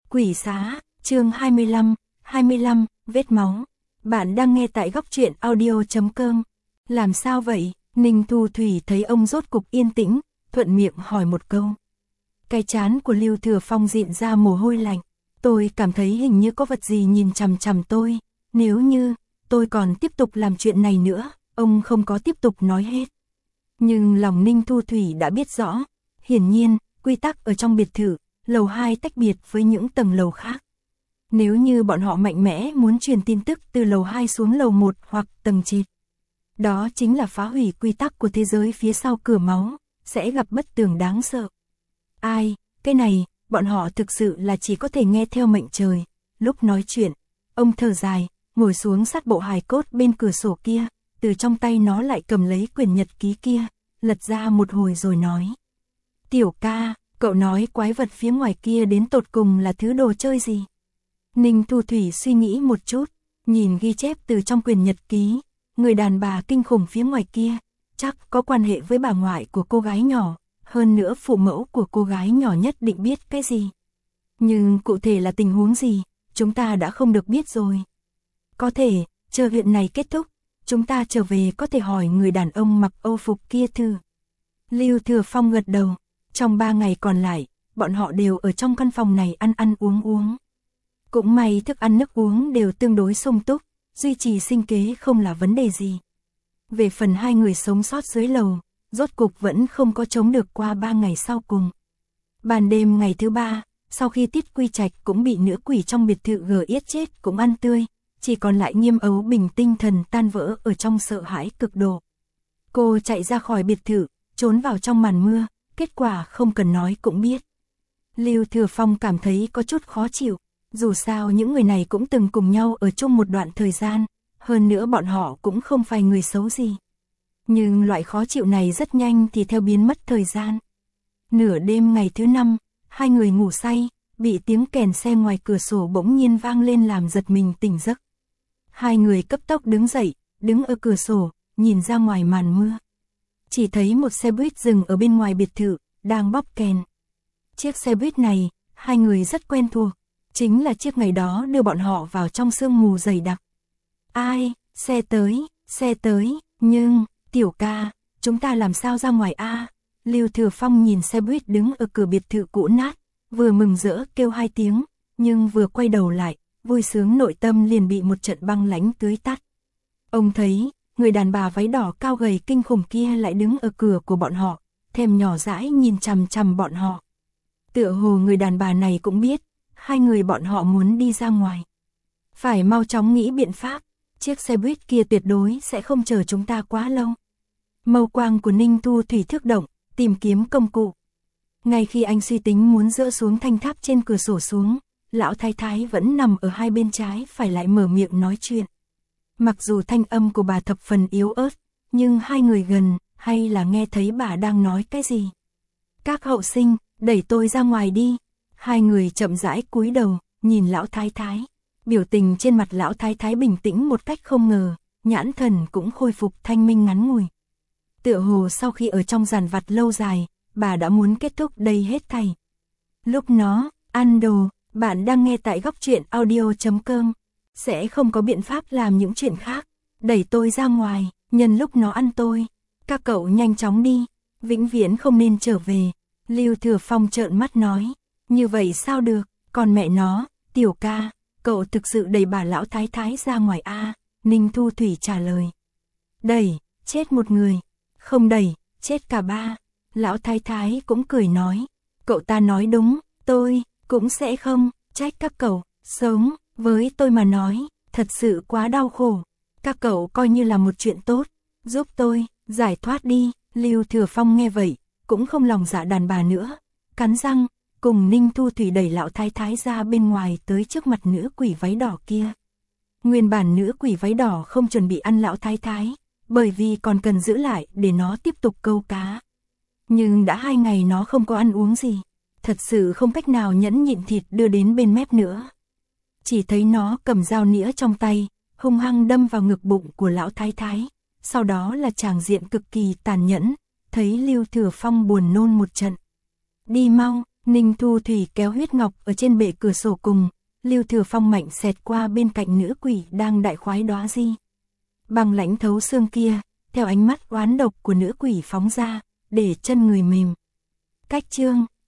Quỷ xá, chương 25, vết máu. Bạn đang nghe tại góc truyện audio.com. Làm sao vậy? Ninh Thu Thủy thấy ông rốt cục yên tĩnh, thuận miệng hỏi một câu. Cái trán của Lưu Thừa Phong dịn ra mồ hôi lạnh. Tôi cảm thấy hình như có vật gì nhìn chằm chằm tôi. Nếu như tôi còn tiếp tục làm chuyện này nữa, ông không có tiếp tục nói hết. Nhưng lòng Ninh Thu Thủy đã biết rõ. Hiển nhiên, quy tắc ở trong biệt thự, lầu 2 tách biệt với những tầng lầu khác. Nếu như bọn họ mạnh mẽ muốn truyền tin tức từ lầu 2 xuống lầu 1 hoặc tầng trệt, đó chính là phá hủy quy tắc của thế giới phía sau cửa máu, sẽ gặp bất tường đáng sợ. Ai, cái này, bọn họ thực sự là chỉ có thể nghe theo mệnh trời. Lúc nói chuyện, ông thở dài, ngồi xuống sát bộ hài cốt bên cửa sổ kia, từ trong tay nó lại cầm lấy quyển nhật ký kia, lật ra một hồi rồi nói. Tiểu ca, cậu nói quái vật phía ngoài kia đến tột cùng là thứ đồ chơi gì? Ninh Thu Thủy suy nghĩ một chút, nhìn ghi chép từ trong quyển nhật ký, người đàn bà kinh khủng phía ngoài kia, chắc có quan hệ với bà ngoại của cô gái nhỏ, hơn nữa phụ mẫu của cô gái nhỏ nhất định biết cái gì. Nhưng cụ thể là tình huống gì, chúng ta đã không được biết rồi. Có thể, chờ chuyện này kết thúc, chúng ta trở về có thể hỏi người đàn ông mặc âu phục kia thử. Lưu Thừa Phong gật đầu, trong 3 ngày còn lại, bọn họ đều ở trong căn phòng này ăn uống. Cũng may thức ăn nước uống đều tương đối sung túc, duy trì sinh kế không là vấn đề gì. Về phần 2 người sống sót dưới lầu, rốt cục vẫn không có chống được qua 3 ngày sau cùng. Ban đêm ngày thứ 3, sau khi Tiết Quy Trạch cũng bị nữ quỷ trong biệt thự gờ yết chết cũng ăn tươi, chỉ còn lại Nghiêm Ấu Bình tinh thần tan vỡ ở trong sợ hãi cực độ. Cô chạy ra khỏi biệt thự, trốn vào trong màn mưa, kết quả không cần nói cũng biết. Lưu Thừa Phong cảm thấy có chút khó chịu, dù sao những người này cũng từng cùng nhau ở chung một đoạn thời gian, hơn nữa bọn họ cũng không phải người xấu gì. Nhưng loại khó chịu này rất nhanh thì theo biến mất thời gian. Nửa đêm ngày thứ 5, 2 người ngủ say, bị tiếng kèn xe ngoài cửa sổ bỗng nhiên vang lên làm giật mình tỉnh giấc. 2 người cấp tốc đứng dậy, đứng ở cửa sổ, nhìn ra ngoài màn mưa. Chỉ thấy một xe buýt dừng ở bên ngoài biệt thự, đang bóp kèn. Chiếc xe buýt này, 2 người rất quen thuộc, chính là chiếc ngày đó đưa bọn họ vào trong sương mù dày đặc. Ai, xe tới, nhưng, tiểu ca, chúng ta làm sao ra ngoài a? Lưu Thừa Phong nhìn xe buýt đứng ở cửa biệt thự cũ nát, vừa mừng rỡ kêu 2 tiếng, nhưng vừa quay đầu lại, vui sướng nội tâm liền bị một trận băng lãnh tưới tắt. Ông thấy, người đàn bà váy đỏ cao gầy kinh khủng kia lại đứng ở cửa của bọn họ, thèm nhỏ dãi nhìn chằm chằm bọn họ. Tựa hồ người đàn bà này cũng biết, 2 người bọn họ muốn đi ra ngoài. Phải mau chóng nghĩ biện pháp, chiếc xe buýt kia tuyệt đối sẽ không chờ chúng ta quá lâu. Mâu quang của Ninh Thu Thủy thức động, tìm kiếm công cụ. Ngay khi anh suy tính muốn dỡ xuống thanh tháp trên cửa sổ xuống, lão thái thái vẫn nằm ở hai bên trái phải lại mở miệng nói chuyện. Mặc dù thanh âm của bà thập phần yếu ớt, nhưng 2 người gần, hay là nghe thấy bà đang nói cái gì. Các hậu sinh, đẩy tôi ra ngoài đi. 2 người chậm rãi cúi đầu, nhìn lão thái thái. Biểu tình trên mặt lão thái thái bình tĩnh một cách không ngờ, nhãn thần cũng khôi phục thanh minh ngắn ngủi. Tựa hồ sau khi ở trong giàn vặt lâu dài, bà đã muốn kết thúc đây hết thảy. Lúc nó, ăn đồ, bạn đang nghe tại góc truyện audio.com. Sẽ không có biện pháp làm những chuyện khác. Đẩy tôi ra ngoài, nhân lúc nó ăn tôi. Các cậu nhanh chóng đi, vĩnh viễn không nên trở về. Lưu Thừa Phong trợn mắt nói. Như vậy sao được, còn mẹ nó, tiểu ca, cậu thực sự đẩy bà lão thái thái ra ngoài a? Ninh Thu Thủy trả lời. Đẩy, chết một người. Không đẩy, chết cả 3. Lão thái thái cũng cười nói. Cậu ta nói đúng, tôi cũng sẽ không trách các cậu. Sống với tôi mà nói, thật sự quá đau khổ. Các cậu coi như là một chuyện tốt, giúp tôi giải thoát đi. Lưu Thừa Phong nghe vậy, cũng không lòng dạ đàn bà nữa, cắn răng, cùng Ninh Thu Thủy đẩy lão thái thái ra bên ngoài tới trước mặt nữ quỷ váy đỏ kia. Nguyên bản nữ quỷ váy đỏ không chuẩn bị ăn lão thái thái, bởi vì còn cần giữ lại để nó tiếp tục câu cá. Nhưng đã 2 ngày nó không có ăn uống gì, thật sự không cách nào nhẫn nhịn thịt đưa đến bên mép nữa. Chỉ thấy nó cầm dao nĩa trong tay, hung hăng đâm vào ngực bụng của lão thái thái, sau đó là tràng diện cực kỳ tàn nhẫn, thấy Lưu Thừa Phong buồn nôn một trận. Đi mau, Ninh Thu Thủy kéo huyết ngọc ở trên bệ cửa sổ cùng, Lưu Thừa Phong mạnh xẹt qua bên cạnh nữ quỷ đang đại khoái đóa di. Bằng lãnh thấu xương kia, theo ánh mắt oán độc của nữ quỷ phóng ra, để chân người mềm. Cách chương